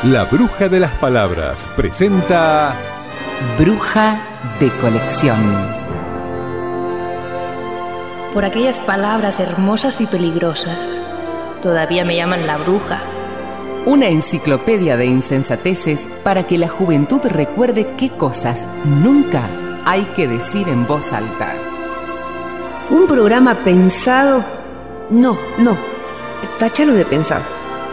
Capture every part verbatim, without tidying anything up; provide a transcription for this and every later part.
La Bruja de las Palabras presenta Bruja de Colección. Por aquellas palabras hermosas y peligrosas, todavía me llaman la bruja. Una enciclopedia de insensateces para que la juventud recuerde qué cosas nunca hay que decir en voz alta. Un programa pensado... No, no, táchalo de pensar.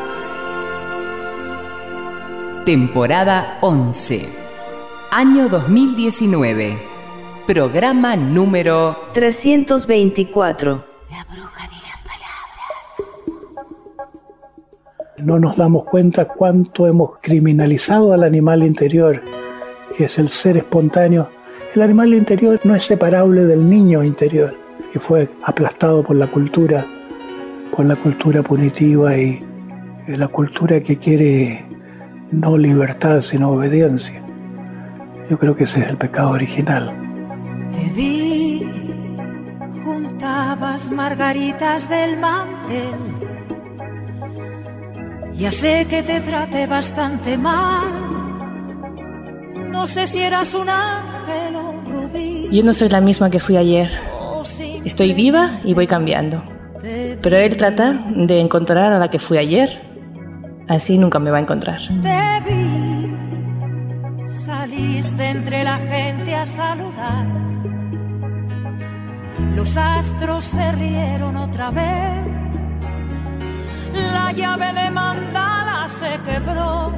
Temporada once, año dos mil diecinueve, programa número trescientos veinticuatro. La Bruja de las Palabras. No nos damos cuenta cuánto hemos criminalizado al animal interior, que es el ser espontáneo. El animal interior no es separable del niño interior, que fue aplastado por la cultura, por la cultura punitiva y la cultura que quiere no libertad sino obediencia. Yo creo que ese es el pecado original. Te vi, juntabas margaritas del mantel. Ya sé que te traté bastante mal. No sé si eras un ángel o un rubí. Yo no soy la misma que fui ayer. Estoy viva y voy cambiando. Pero él trata de encontrar a la que fui ayer. Así nunca me va a encontrar. Te vi, saliste entre la gente a saludar. Los astros se rieron otra vez. La llave de mandala se quebró.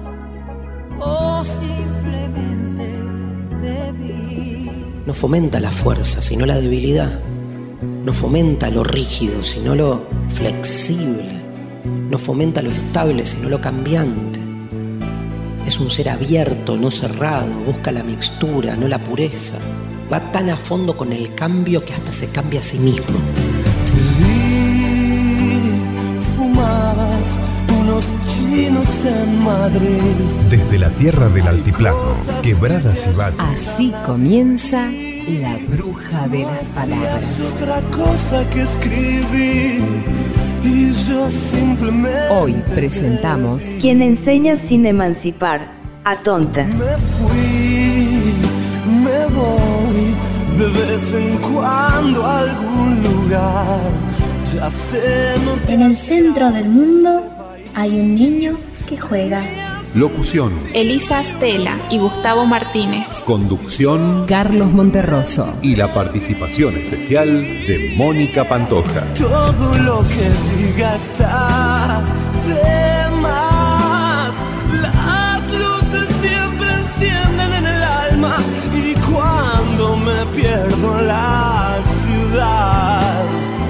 O simplemente te vi. No fomenta la fuerza, sino la debilidad. No fomenta lo rígido, sino lo flexible. No fomenta lo estable, sino lo cambiante. Es un ser abierto, no cerrado. Busca la mixtura, no la pureza. Va tan a fondo con el cambio que hasta se cambia a sí mismo. Te vi, fumabas unos chinos en Madrid. Desde la tierra del altiplano, quebradas y valles. Así comienza La Bruja de las Palabras. Otra cosa que escribí. Y yo simplemente Hoy presentamos Quien enseña sin emancipar, atonta. Me fui, me voy de vez en cuando a algún lugar. Ya sé, no te... En el centro del mundo hay un niño que juega. Locución: Elisa Stella y Gustavo Martínez. Conducción: Carlos Monterroso. Y la participación especial de Mónica Pantoja. Todo lo que diga está de más. Las luces siempre encienden en el alma. Y cuando me pierdo en la ciudad,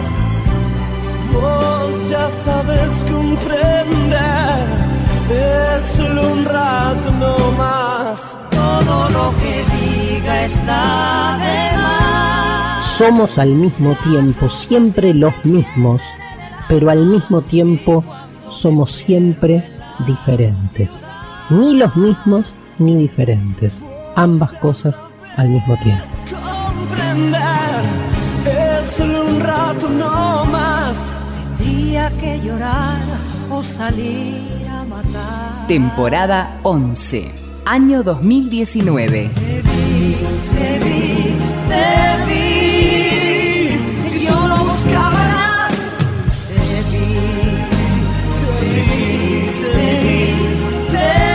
vos ya sabes comprender. Es solo un rato no más. Todo lo que diga está de más. Somos al mismo tiempo siempre los mismos, pero al mismo tiempo somos siempre diferentes. Ni los mismos ni diferentes. Ambas cosas al mismo tiempo. Comprender, es solo un rato no más. Tendría que llorar o salir. Temporada once, año dos mil diecinueve. Te vi, te vi, te vi. Yo no buscaba nada. Te vi, te vi, te vi,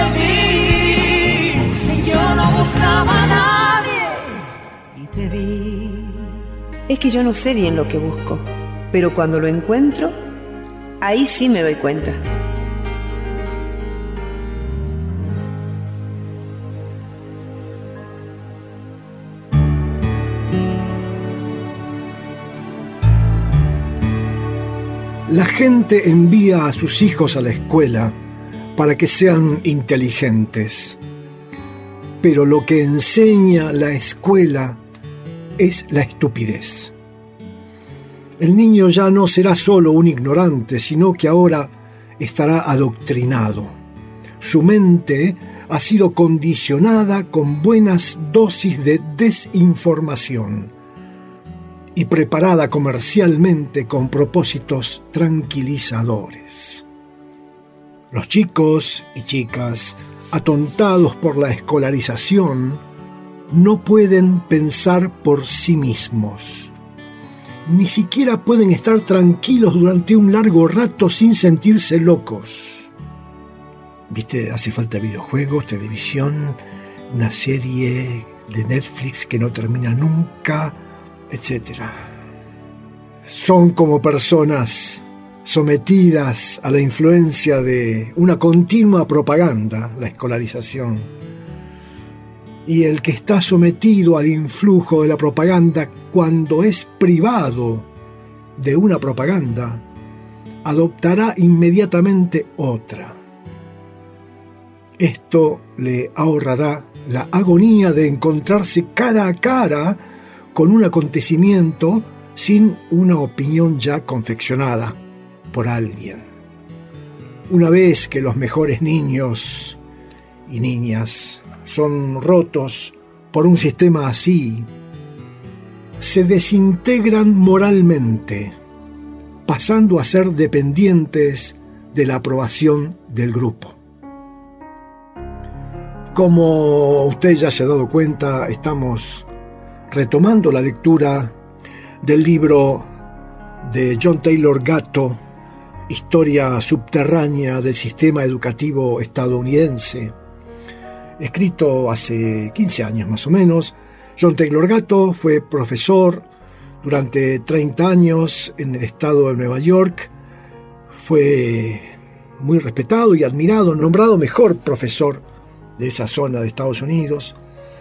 te vi. Yo no buscaba a nadie y te vi. Es que yo no sé bien lo que busco, pero cuando lo encuentro, ahí sí me doy cuenta. La gente envía a sus hijos a la escuela para que sean inteligentes. Pero lo que enseña la escuela es la estupidez. El niño ya no será solo un ignorante, sino que ahora estará adoctrinado. Su mente ha sido condicionada con buenas dosis de desinformación y preparada comercialmente con propósitos tranquilizadores. Los chicos y chicas, atontados por la escolarización, no pueden pensar por sí mismos. Ni siquiera pueden estar tranquilos durante un largo rato sin sentirse locos. ¿Viste? Hace falta videojuegos, televisión, una serie de Netflix que no termina nunca, etcétera. Son como personas sometidas a la influencia de una continua propaganda, la escolarización. Y el que está sometido al influjo de la propaganda, cuando es privado de una propaganda, adoptará inmediatamente otra. Esto le ahorrará la agonía de encontrarse cara a cara con un acontecimiento sin una opinión ya confeccionada por alguien. Una vez que los mejores niños y niñas son rotos por un sistema así, se desintegran moralmente, pasando a ser dependientes de la aprobación del grupo. Como usted ya se ha dado cuenta, estamos retomando la lectura del libro de John Taylor Gatto, Historia subterránea del sistema educativo estadounidense, escrito hace quince años más o menos. John Taylor Gatto fue profesor durante treinta años en el estado de Nueva York. Fue muy respetado y admirado, nombrado mejor profesor de esa zona de Estados Unidos.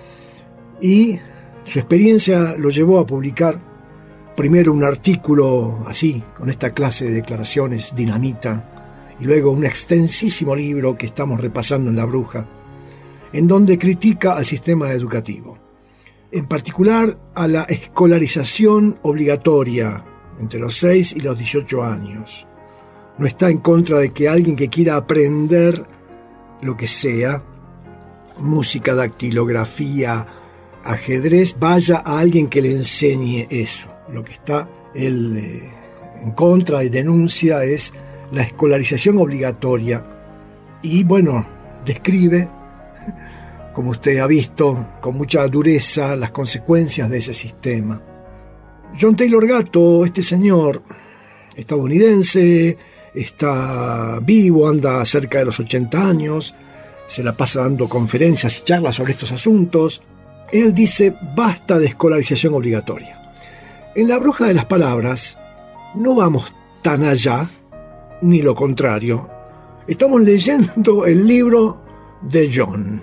Y su experiencia lo llevó a publicar primero un artículo así, con esta clase de declaraciones dinamita, y luego un extensísimo libro que estamos repasando en La Bruja, en donde critica al sistema educativo, en particular a la escolarización obligatoria entre los seis y los dieciocho años. No está en contra de que alguien que quiera aprender lo que sea, música, dactilografía, ajedrez, vaya a alguien que le enseñe eso. Lo que está él eh, en contra y denuncia es la escolarización obligatoria. Y bueno, describe, como usted ha visto, con mucha dureza las consecuencias de ese sistema. John Taylor Gatto, este señor estadounidense, está vivo, anda cerca de los ochenta años, se la pasa dando conferencias y charlas sobre estos asuntos. Él dice, basta de escolarización obligatoria. En La Bruja de las Palabras no vamos tan allá, ni lo contrario. Estamos leyendo el libro de John.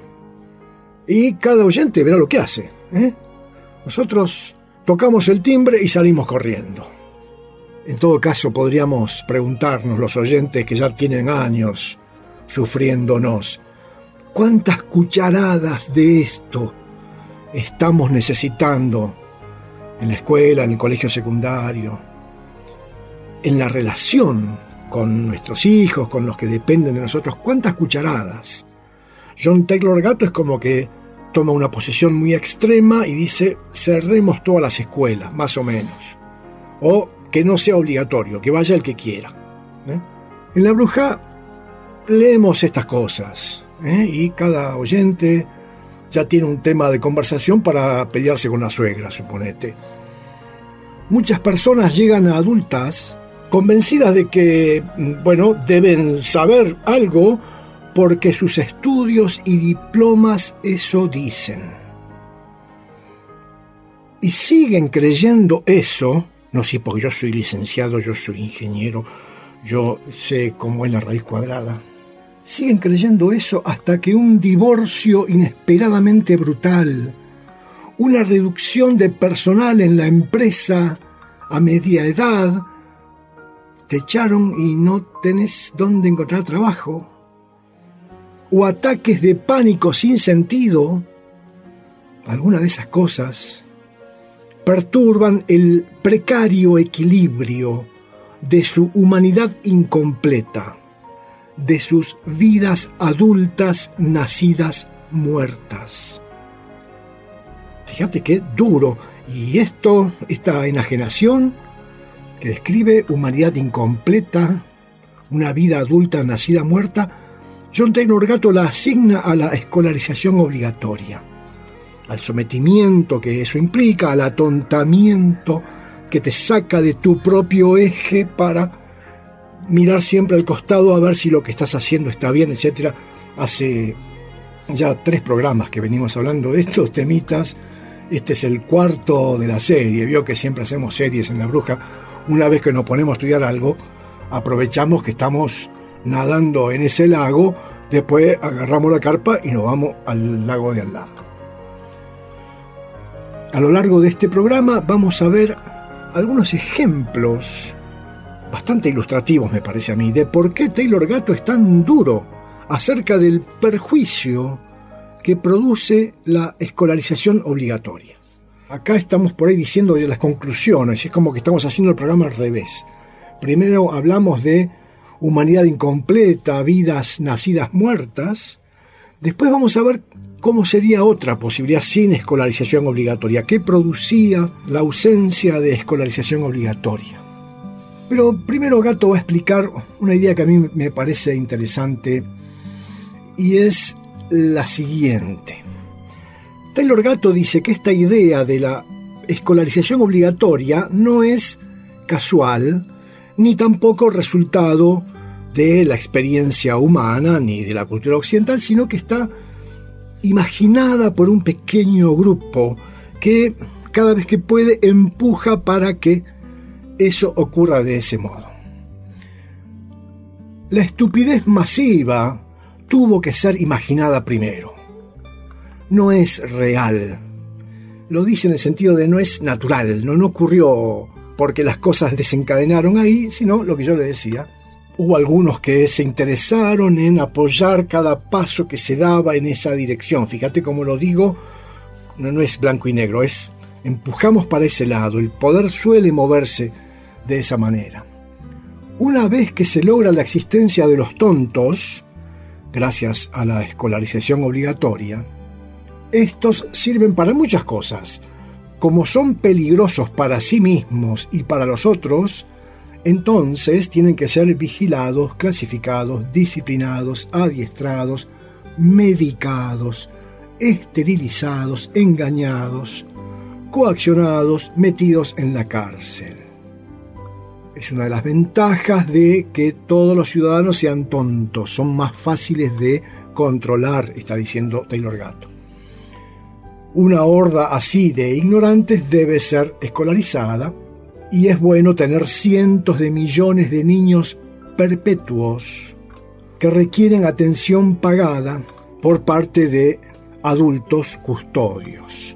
Y cada oyente verá lo que hace, ¿eh? Nosotros tocamos el timbre y salimos corriendo. En todo caso, podríamos preguntarnos, los oyentes que ya tienen años sufriéndonos, ¿cuántas cucharadas de esto estamos necesitando en la escuela, en el colegio secundario, en la relación con nuestros hijos, con los que dependen de nosotros? ¿Cuántas cucharadas? John Taylor Gatto es como que toma una posición muy extrema y dice, cerremos todas las escuelas, más o menos. O que no sea obligatorio, que vaya el que quiera. ¿eh? En La Bruja leemos estas cosas, ¿eh? y cada oyente ya tiene un tema de conversación para pelearse con la suegra, suponete. Muchas personas llegan a adultas convencidas de que, bueno, deben saber algo porque sus estudios y diplomas eso dicen. Y siguen creyendo eso, no sé, porque yo soy licenciado, yo soy ingeniero, yo sé cómo es la raíz cuadrada. Siguen creyendo eso hasta que un divorcio inesperadamente brutal, una reducción de personal en la empresa a media edad, te echaron y no tenés dónde encontrar trabajo, o ataques de pánico sin sentido, alguna de esas cosas perturban el precario equilibrio de su humanidad incompleta, de sus vidas adultas nacidas muertas. Fíjate qué duro. Y esto, esta enajenación que describe humanidad incompleta, una vida adulta nacida muerta, John Taylor Gatto la asigna a la escolarización obligatoria, al sometimiento que eso implica, al atontamiento que te saca de tu propio eje para mirar siempre al costado a ver si lo que estás haciendo está bien, etcétera. Hace ya tres programas que venimos hablando de estos temitas. Este es el cuarto de la serie. Vio que siempre hacemos series en La Bruja. Una vez que nos ponemos a estudiar algo, aprovechamos que estamos nadando en ese lago, después agarramos la carpa y nos vamos al lago de al lado. A lo largo de este programa vamos a ver algunos ejemplos bastante ilustrativos, me parece a mí, de por qué Taylor Gatto es tan duro acerca del perjuicio que produce la escolarización obligatoria. Acá estamos por ahí diciendo de las conclusiones, es como que estamos haciendo el programa al revés. Primero hablamos de humanidad incompleta, vidas nacidas muertas. Después vamos a ver cómo sería otra posibilidad sin escolarización obligatoria, qué producía la ausencia de escolarización obligatoria. Pero primero Gatto va a explicar una idea que a mí me parece interesante y es la siguiente. Taylor Gatto dice que esta idea de la escolarización obligatoria no es casual ni tampoco resultado de la experiencia humana ni de la cultura occidental, sino que está imaginada por un pequeño grupo que cada vez que puede empuja para que eso ocurra de ese modo. La estupidez masiva tuvo que ser imaginada primero. No es real. Lo dice en el sentido de no es natural, no, no ocurrió porque las cosas desencadenaron ahí, sino lo que yo le decía. Hubo algunos que se interesaron en apoyar cada paso que se daba en esa dirección. Fíjate cómo lo digo, no, no es blanco y negro, es empujamos para ese lado. El poder suele moverse de esa manera. Una vez que se logra la existencia de los tontos, gracias a la escolarización obligatoria, estos sirven para muchas cosas. Como son peligrosos para sí mismos y para los otros, entonces tienen que ser vigilados, clasificados, disciplinados, adiestrados, medicados, esterilizados, engañados, coaccionados, metidos en la cárcel. Es una de las ventajas de que todos los ciudadanos sean tontos, son más fáciles de controlar, está diciendo Taylor Gatto. Una horda así de ignorantes debe ser escolarizada y es bueno tener cientos de millones de niños perpetuos que requieren atención pagada por parte de adultos custodios.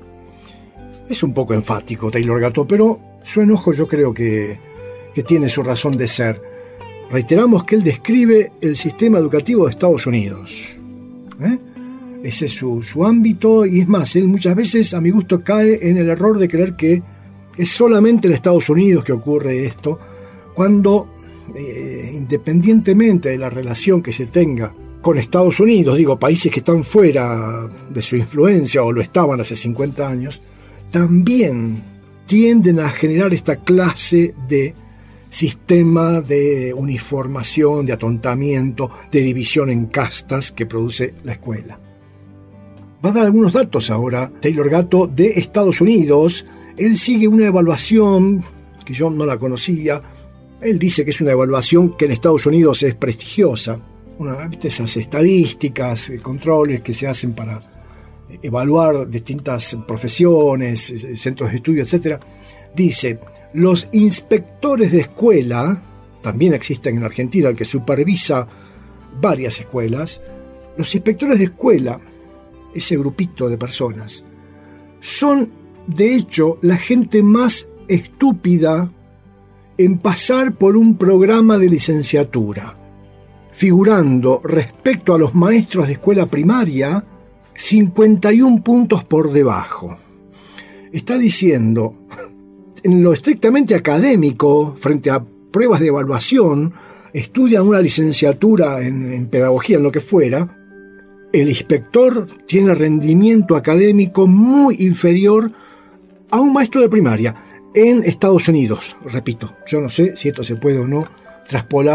Es un poco enfático Taylor Gatto, pero su enojo yo creo que, que tiene su razón de ser. Reiteramos que él describe el sistema educativo de Estados Unidos. ¿Eh? Ese es su, su ámbito, y es más, él muchas veces, a mi gusto, cae en el error de creer que es solamente en Estados Unidos que ocurre esto, cuando, eh, independientemente de la relación que se tenga con Estados Unidos, digo, países que están fuera de su influencia o lo estaban hace cincuenta años, también tienden a generar esta clase de sistema de uniformación, de atontamiento, de división en castas que produce la escuela. Va a dar algunos datos ahora Taylor Gatto de Estados Unidos. Él sigue una evaluación que yo no la conocía. Él dice que es una evaluación que en Estados Unidos es prestigiosa. Una, ¿viste? Esas estadísticas, controles que se hacen para evaluar distintas profesiones, centros de estudio, etcétera. Dice, los inspectores de escuela, también existen en Argentina, el que supervisa varias escuelas, los inspectores de escuela, ese grupito de personas, son de hecho la gente más estúpida en pasar por un programa de licenciatura, figurando respecto a los maestros de escuela primaria cincuenta y un puntos por debajo. Está diciendo, en lo estrictamente académico, frente a pruebas de evaluación, estudian una licenciatura en, en pedagogía, en lo que fuera, el inspector tiene rendimiento académico muy inferior a un maestro de primaria en Estados Unidos. Repito, yo no sé si esto se puede o no traspolar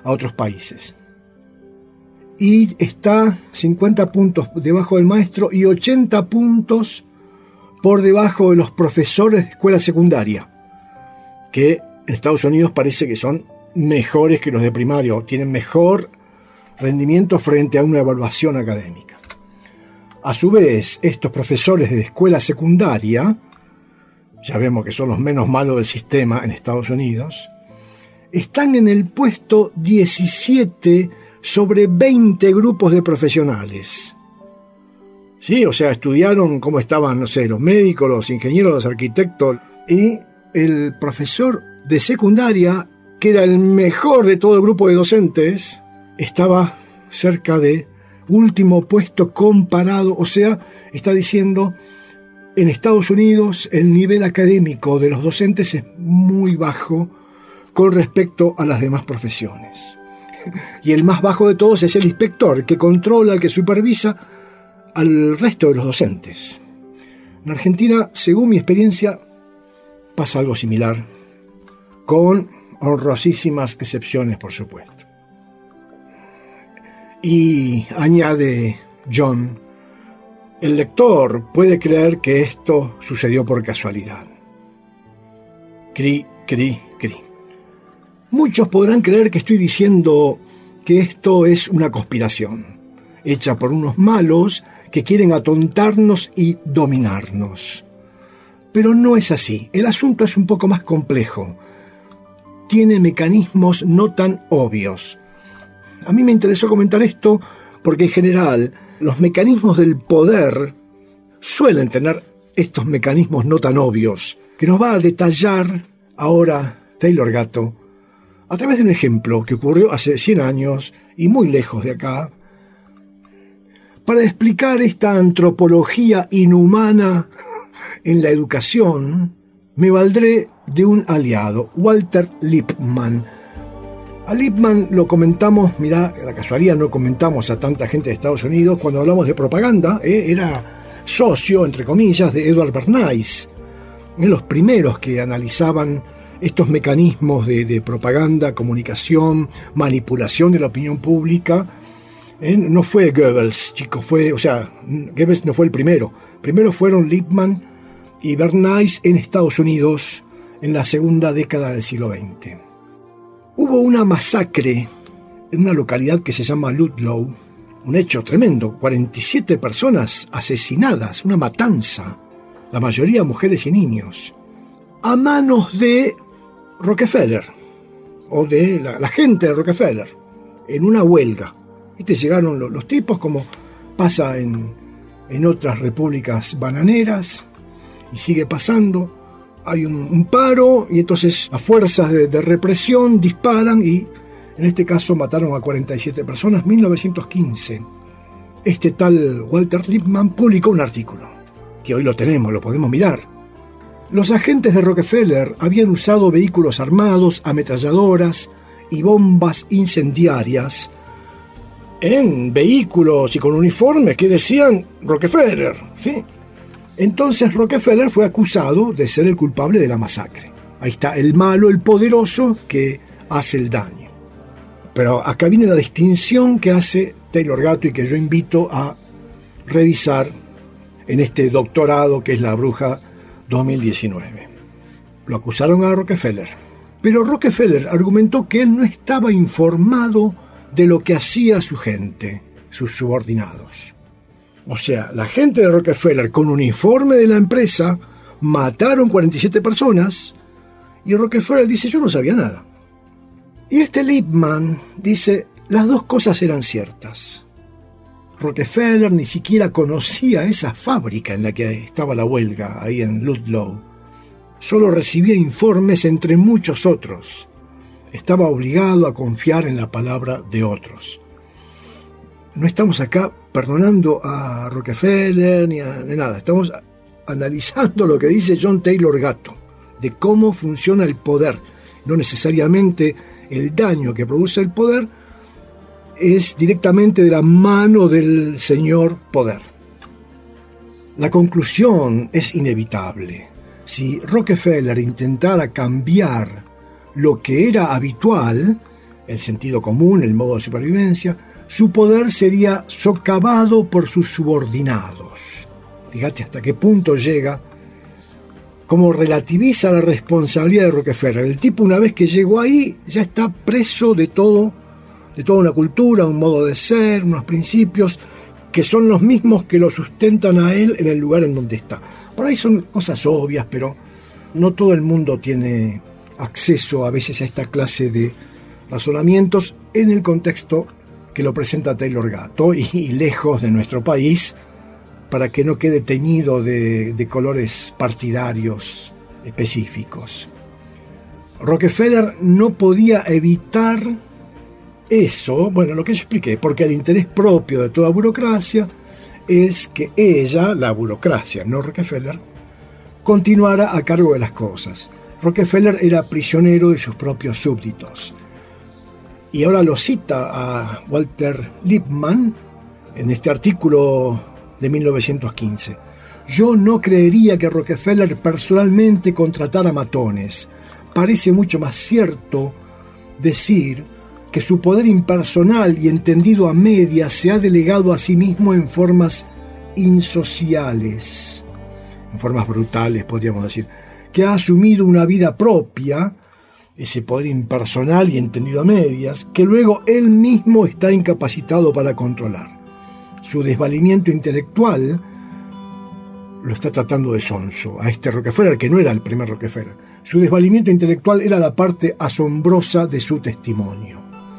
a otros países. Y está cincuenta puntos debajo del maestro y ochenta puntos por debajo de los profesores de escuela secundaria, que en Estados Unidos parece que son mejores que los de primario, tienen mejor rendimiento frente a una evaluación académica. A su vez, estos profesores de escuela secundaria, ya vemos que son los menos malos del sistema en Estados Unidos, están en el puesto diecisiete sobre veinte grupos de profesionales. Sí, o sea, estudiaron cómo estaban, no sé, los médicos, los ingenieros, los arquitectos, y el profesor de secundaria, que era el mejor de todo el grupo de docentes, estaba cerca de último puesto comparado, o sea, está diciendo, en Estados Unidos el nivel académico de los docentes es muy bajo con respecto a las demás profesiones. Y el más bajo de todos es el inspector, que controla, el que supervisa al resto de los docentes. En Argentina, según mi experiencia, pasa algo similar, con honrosísimas excepciones, por supuesto. Y añade John, el lector puede creer que esto sucedió por casualidad. Cri, cri, cri. Muchos podrán creer que estoy diciendo que esto es una conspiración, hecha por unos malos que quieren atontarnos y dominarnos. Pero no es así. El asunto es un poco más complejo. Tiene mecanismos no tan obvios. A mí me interesó comentar esto porque en general los mecanismos del poder suelen tener estos mecanismos no tan obvios, que nos va a detallar ahora Taylor Gatto a través de un ejemplo que ocurrió hace cien años y muy lejos de acá. Para explicar esta antropología inhumana en la educación, me valdré de un aliado, Walter Lippmann. A Lippmann lo comentamos, mirá, la casualidad no comentamos a tanta gente de Estados Unidos cuando hablamos de propaganda, ¿eh? Era socio, entre comillas, de Edward Bernays, en los primeros que analizaban estos mecanismos de, de propaganda, comunicación, manipulación de la opinión pública. ¿Eh? No fue Goebbels, chicos, fue, o sea, Goebbels no fue el primero. Primero fueron Lippmann y Bernays en Estados Unidos en la segunda década del siglo veinte. Hubo una masacre en una localidad que se llama Ludlow, un hecho tremendo, cuarenta y siete personas asesinadas, una matanza, la mayoría mujeres y niños, a manos de Rockefeller, o de la, la gente de Rockefeller, en una huelga. Este llegaron los, los tipos, como pasa en, en otras repúblicas bananeras, y sigue pasando. Hay un, un paro, y entonces las fuerzas de, de represión disparan, y en este caso mataron a cuarenta y siete personas, mil novecientos quince. Este tal Walter Lippmann publicó un artículo, que hoy lo tenemos, lo podemos mirar. Los agentes de Rockefeller habían usado vehículos armados, ametralladoras y bombas incendiarias en vehículos y con uniformes que decían Rockefeller, ¿sí? Entonces Rockefeller fue acusado de ser el culpable de la masacre. Ahí está, el malo, el poderoso que hace el daño. Pero acá viene la distinción que hace Taylor Gatto y que yo invito a revisar en este doctorado que es La Bruja dos mil diecinueve. Lo acusaron a Rockefeller, pero Rockefeller argumentó que él no estaba informado de lo que hacía su gente, sus subordinados. O sea, la gente de Rockefeller con uniforme de la empresa mataron cuarenta y siete personas y Rockefeller dice, yo no sabía nada. Y este Lippmann dice, las dos cosas eran ciertas. Rockefeller ni siquiera conocía esa fábrica en la que estaba la huelga, ahí en Ludlow. Solo recibía informes entre muchos otros. Estaba obligado a confiar en la palabra de otros. No estamos acá perdonando a Rockefeller ni a ni nada. Estamos analizando lo que dice John Taylor Gatto, de cómo funciona el poder. No necesariamente el daño que produce el poder es directamente de la mano del señor poder. La conclusión es inevitable. Si Rockefeller intentara cambiar lo que era habitual, el sentido común, el modo de supervivencia, su poder sería socavado por sus subordinados. Fíjate hasta qué punto llega, cómo relativiza la responsabilidad de Rockefeller. El tipo, una vez que llegó ahí, ya está preso de todo, de toda una cultura, un modo de ser, unos principios que son los mismos que lo sustentan a él en el lugar en donde está. Por ahí son cosas obvias, pero no todo el mundo tiene acceso a veces a esta clase de razonamientos en el contexto que lo presenta Taylor Gatto y, y lejos de nuestro país, para que no quede teñido de, de colores partidarios específicos. Rockefeller no podía evitar eso, bueno, lo que yo expliqué, porque el interés propio de toda burocracia es que ella, la burocracia, no Rockefeller, continuara a cargo de las cosas. Rockefeller era prisionero de sus propios súbditos. Y ahora lo cita a Walter Lippmann en este artículo de mil novecientos quince. Yo no creería que Rockefeller personalmente contratara matones. Parece mucho más cierto decir que su poder impersonal y entendido a medias se ha delegado a sí mismo en formas insociales, en formas brutales, podríamos decir, que ha asumido una vida propia, ese poder impersonal y entendido a medias, que luego él mismo está incapacitado para controlar. Su desvalimiento intelectual lo está tratando de sonso a este Rockefeller, que no era el primer Rockefeller. Su desvalimiento intelectual era la parte asombrosa de su testimonio.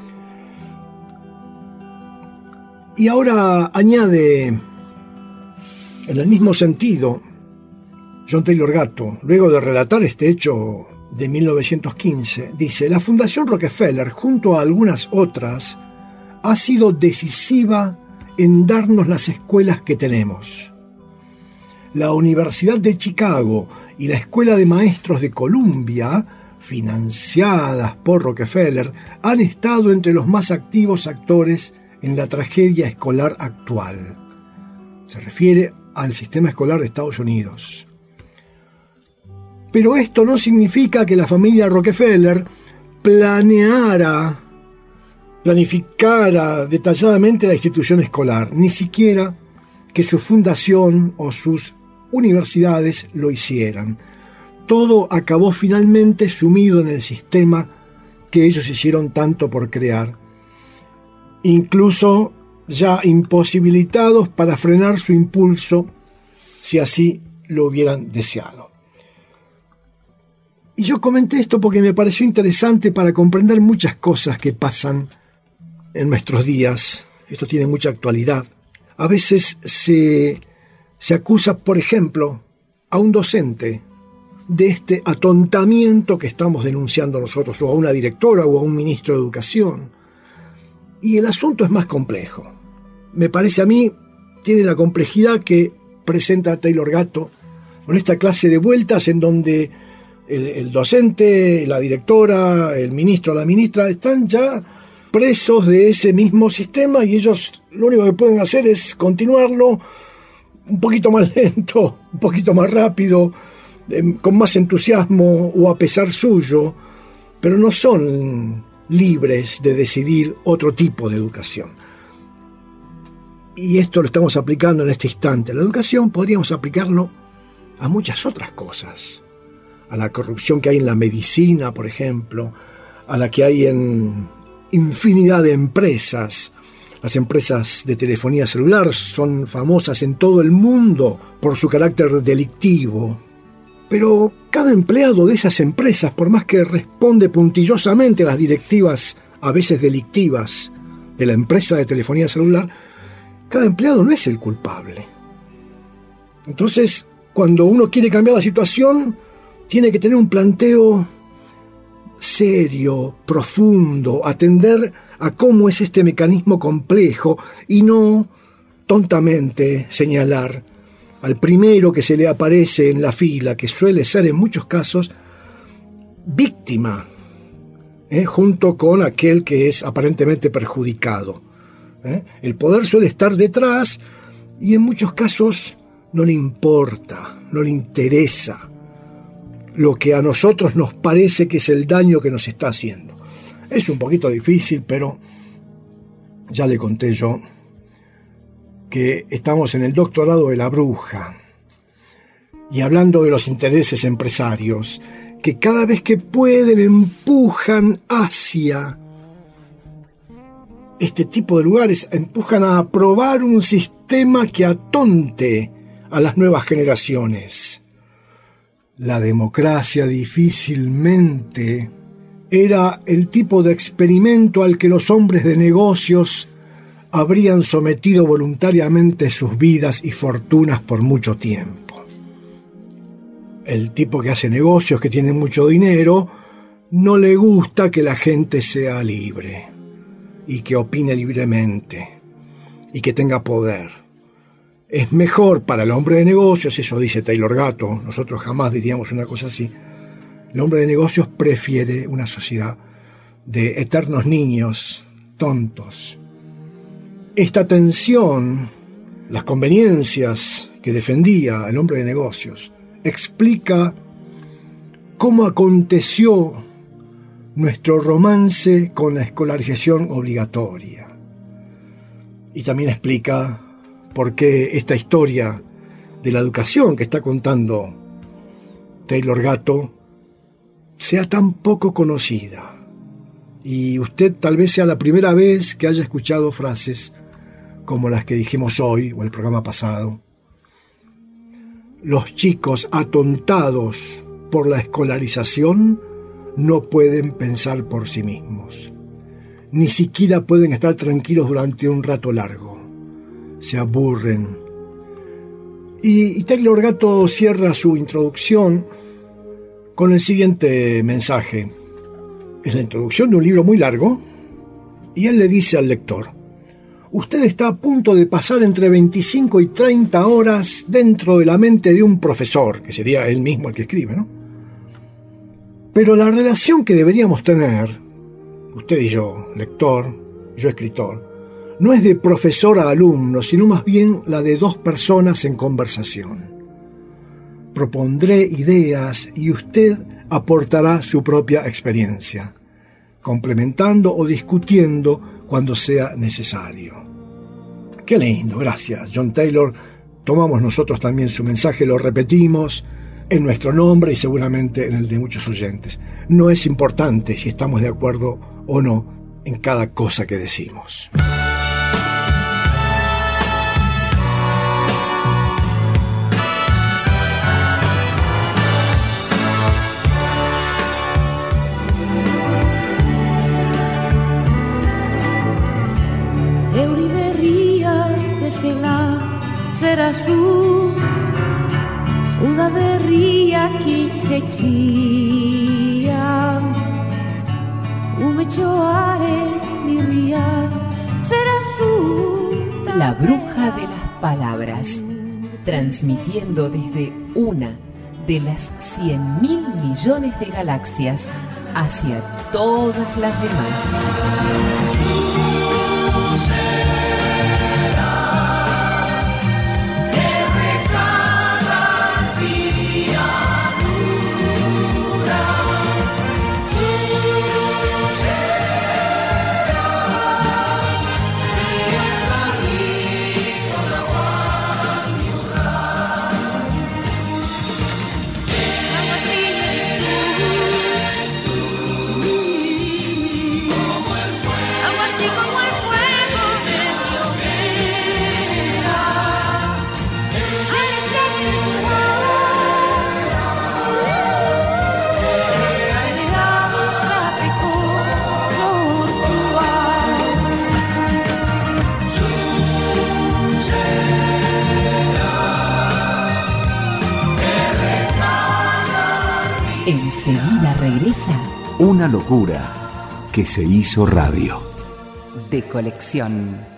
Y ahora añade, en el mismo sentido, John Taylor Gatto, luego de relatar este hecho de mil novecientos quince, dice: la Fundación Rockefeller, junto a algunas otras, ha sido decisiva en darnos las escuelas que tenemos. La Universidad de Chicago y la Escuela de Maestros de Columbia, financiadas por Rockefeller, han estado entre los más activos actores en la tragedia escolar actual. Se refiere al sistema escolar de Estados Unidos. Pero esto no significa que la familia Rockefeller planeara, planificara detalladamente la institución escolar, ni siquiera que su fundación o sus universidades lo hicieran. Todo acabó finalmente sumido en el sistema que ellos hicieron tanto por crear, incluso ya imposibilitados para frenar su impulso si así lo hubieran deseado. Y yo comenté esto porque me pareció interesante para comprender muchas cosas que pasan en nuestros días. Esto tiene mucha actualidad. A veces se, se acusa, por ejemplo, a un docente de este atontamiento que estamos denunciando nosotros, o a una directora o a un ministro de Educación. Y el asunto es más complejo. Me parece a mí, tiene la complejidad que presenta Taylor Gatto con esta clase de vueltas en donde el, el docente, la directora, el ministro, la ministra están ya presos de ese mismo sistema y ellos lo único que pueden hacer es continuarlo un poquito más lento, un poquito más rápido, eh, con más entusiasmo o a pesar suyo, pero no son libres de decidir otro tipo de educación. Y esto lo estamos aplicando en este instante. La educación podríamos aplicarlo a muchas otras cosas. A la corrupción que hay en la medicina, por ejemplo, a la que hay en infinidad de empresas. Las empresas de telefonía celular son famosas en todo el mundo por su carácter delictivo. Pero cada empleado de esas empresas, por más que responde puntillosamente a las directivas, a veces delictivas, de la empresa de telefonía celular, cada empleado no es el culpable. Entonces, cuando uno quiere cambiar la situación, tiene que tener un planteo serio, profundo, atender a cómo es este mecanismo complejo y no tontamente señalar al primero que se le aparece en la fila, que suele ser en muchos casos víctima, ¿eh? junto con aquel que es aparentemente perjudicado. ¿eh? El poder suele estar detrás y en muchos casos no le importa, no le interesa lo que a nosotros nos parece que es el daño que nos está haciendo. Es un poquito difícil, pero ya le conté yo que estamos en el doctorado de la bruja y hablando de los intereses empresarios que cada vez que pueden empujan hacia este tipo de lugares, empujan a aprobar un sistema que atonte a las nuevas generaciones. La democracia difícilmente era el tipo de experimento al que los hombres de negocios habrían sometido voluntariamente sus vidas y fortunas por mucho tiempo. El tipo que hace negocios, que tiene mucho dinero, no le gusta que la gente sea libre y que opine libremente y que tenga poder. Es mejor para el hombre de negocios, eso dice Taylor Gatto, nosotros jamás diríamos una cosa así. El hombre de negocios prefiere una sociedad de eternos niños, tontos. Esta tensión, las conveniencias que defendía el hombre de negocios, explica cómo aconteció nuestro romance con la escolarización obligatoria. Y también explica por qué esta historia de la educación que está contando Taylor Gatto sea tan poco conocida. Y usted tal vez sea la primera vez que haya escuchado frases como las que dijimos hoy o el programa pasado. Los chicos atontados por la escolarización no pueden pensar por sí mismos. Ni siquiera pueden estar tranquilos durante un rato largo. Se aburren. Y, y Taylor Gatto cierra su introducción con el siguiente mensaje. Es la introducción de un libro muy largo y él le dice al lector: usted está a punto de pasar entre veinticinco y treinta horas dentro de la mente de un profesor, que sería él mismo el que escribe, ¿no? Pero la relación que deberíamos tener, usted y yo, lector, yo escritor, no es de profesor a alumno, sino más bien la de dos personas en conversación. Propondré ideas y usted aportará su propia experiencia, complementando o discutiendo cuando sea necesario. Qué lindo, gracias, John Taylor. Tomamos nosotros también su mensaje, lo repetimos en nuestro nombre y seguramente en el de muchos oyentes. No es importante si estamos de acuerdo o no en cada cosa que decimos. Será su una berria que hechía un mechoare mi ría será su. La bruja de las palabras, transmitiendo desde una de las cien mil millones de galaxias hacia todas las demás. Enseguida regresa Una locura que se hizo radio. De colección.